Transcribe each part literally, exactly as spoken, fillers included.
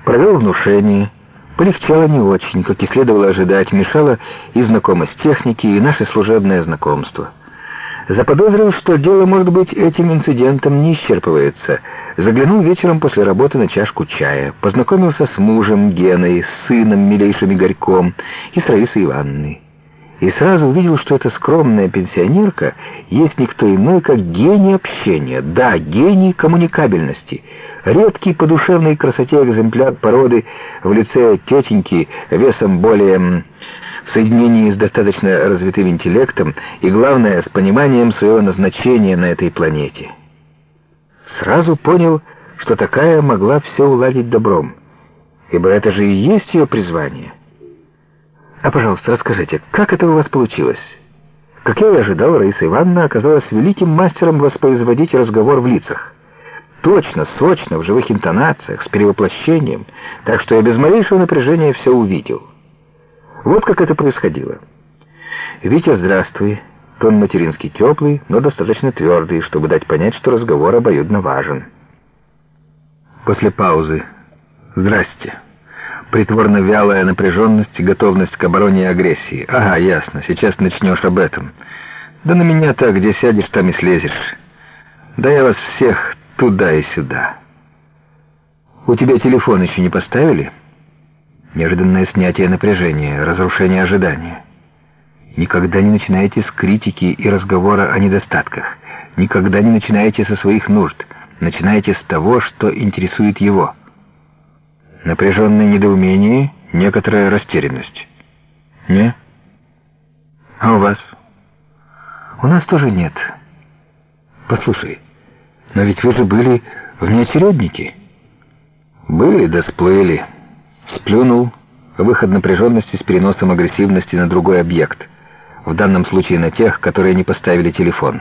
Провел внушение. Полегчало не очень, как и следовало ожидать, мешало и знакомость техники, и наше служебное знакомство. Заподозрил, что дело, может быть, этим инцидентом не исчерпывается. Заглянул вечером после работы на чашку чая, познакомился с мужем Геной, с сыном милейшим Игорьком и с Раисой Ивановной. И сразу увидел, что эта скромная пенсионерка есть никто иной, как гений общения, да, гений коммуникабельности, редкий по душевной красоте экземпляр породы в лице тетеньки весом более... в соединении с достаточно развитым интеллектом и, главное, с пониманием своего назначения на этой планете. Сразу понял, что такая могла все уладить добром, ибо это же и есть ее призвание. А, пожалуйста, расскажите, как это у вас получилось? Как я и ожидал, Раиса Ивановна оказалась великим мастером воспроизводить разговор в лицах. Точно, сочно, в живых интонациях, с перевоплощением, так что я без малейшего напряжения все увидел. Вот как это происходило. «Витя, здравствуй». Тон материнский теплый, но достаточно твердый, чтобы дать понять, что разговор обоюдно важен. После паузы. «Здрасте». Притворно вялая напряженность и готовность к обороне и агрессии. «Ага, ясно, сейчас начнешь об этом. Да на меня так, где сядешь, там и слезешь. Да я вас всех туда и сюда. У тебя телефон еще не поставили?» Неожиданное снятие напряжения, разрушение ожидания. Никогда не начинайте с критики и разговора о недостатках. Никогда не начинайте со своих нужд. Начинайте с того, что интересует его. Напряженное недоумение, некоторая растерянность. Не? А у вас? У нас тоже нет. Послушай, но ведь вы же были внеочередники. Были да сплыли. Сплюнул. Выход напряженности с переносом агрессивности на другой объект. В данном случае на тех, которые не поставили телефон.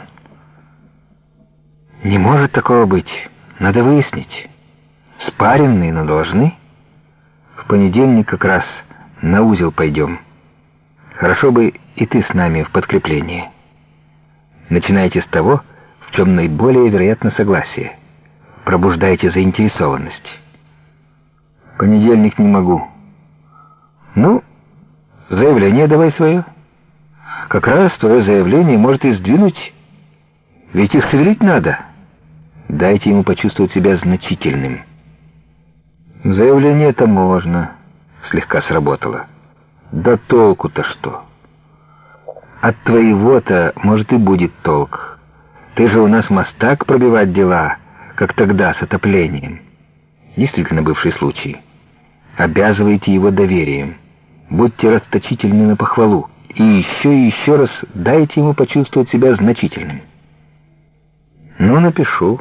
Не может такого быть. Надо выяснить. Спаренные, но должны. В понедельник как раз на узел пойдем. Хорошо бы и ты с нами в подкреплении. Начинайте с того, в чем наиболее вероятно согласие. Пробуждайте заинтересованность. Понедельник не могу. Ну, заявление давай свое. Как раз твое заявление может и сдвинуть. Ведь их шевелить надо. Дайте ему почувствовать себя значительным. Заявление-то можно. Слегка сработало. Да толку-то что? От твоего-то, может, и будет толк. Ты же у нас мастак пробивать дела, как тогда с отоплением. Действительно бывший случай. Обязывайте его доверием. Будьте расточительны на похвалу. И еще и еще раз дайте ему почувствовать себя значительным. Ну, напишу.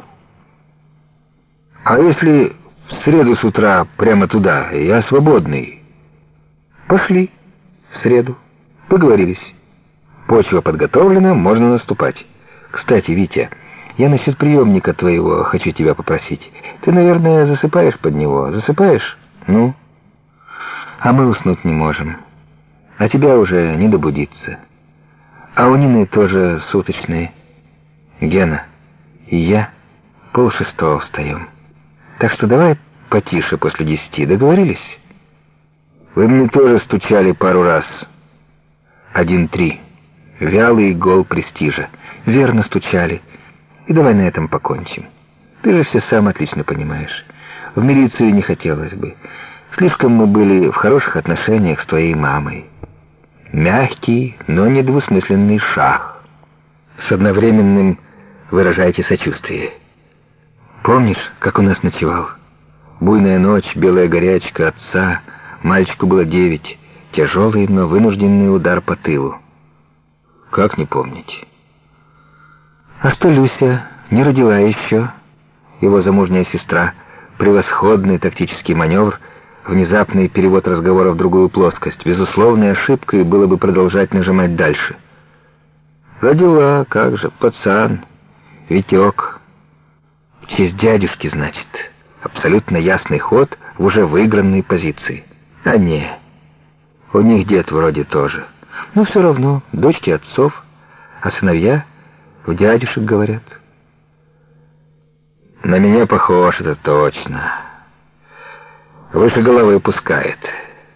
А если в среду с утра прямо туда, я свободный? Пошли в среду. Поговорились. Почва подготовлена, можно наступать. Кстати, Витя, я насчет приемника твоего хочу тебя попросить. Ты, наверное, засыпаешь под него. Засыпаешь? Ну? А мы уснуть не можем. А тебя уже не добудиться. А у Нины тоже суточные. Гена и я полшестого встаем. Так что давай потише после десяти. Договорились? Вы мне тоже стучали пару раз. Один-три. Вялый гол престижа. Верно стучали. И давай на этом покончим. Ты же все сам отлично понимаешь. В милицию не хотелось бы. Слишком мы были в хороших отношениях с твоей мамой. Мягкий, но недвусмысленный шаг. С одновременным выражайте сочувствие. Помнишь, как у нас ночевал? Буйная ночь, белая горячка отца. Мальчику было девять. Тяжелый, но вынужденный удар по тылу. Как не помнить? А что Люся не родила еще? Его замужняя сестра. Превосходный тактический маневр. Внезапный перевод разговора в другую плоскость. Безусловной ошибкой было бы продолжать нажимать дальше. Родила, как же, пацан. Витек. В честь дядюшки, значит. Абсолютно ясный ход в уже выигранной позиции. А не, у них дед вроде тоже. Но все равно, дочки отцов, а сыновья в дядюшек говорят. На меня похож, это точно. Выше головы пускает.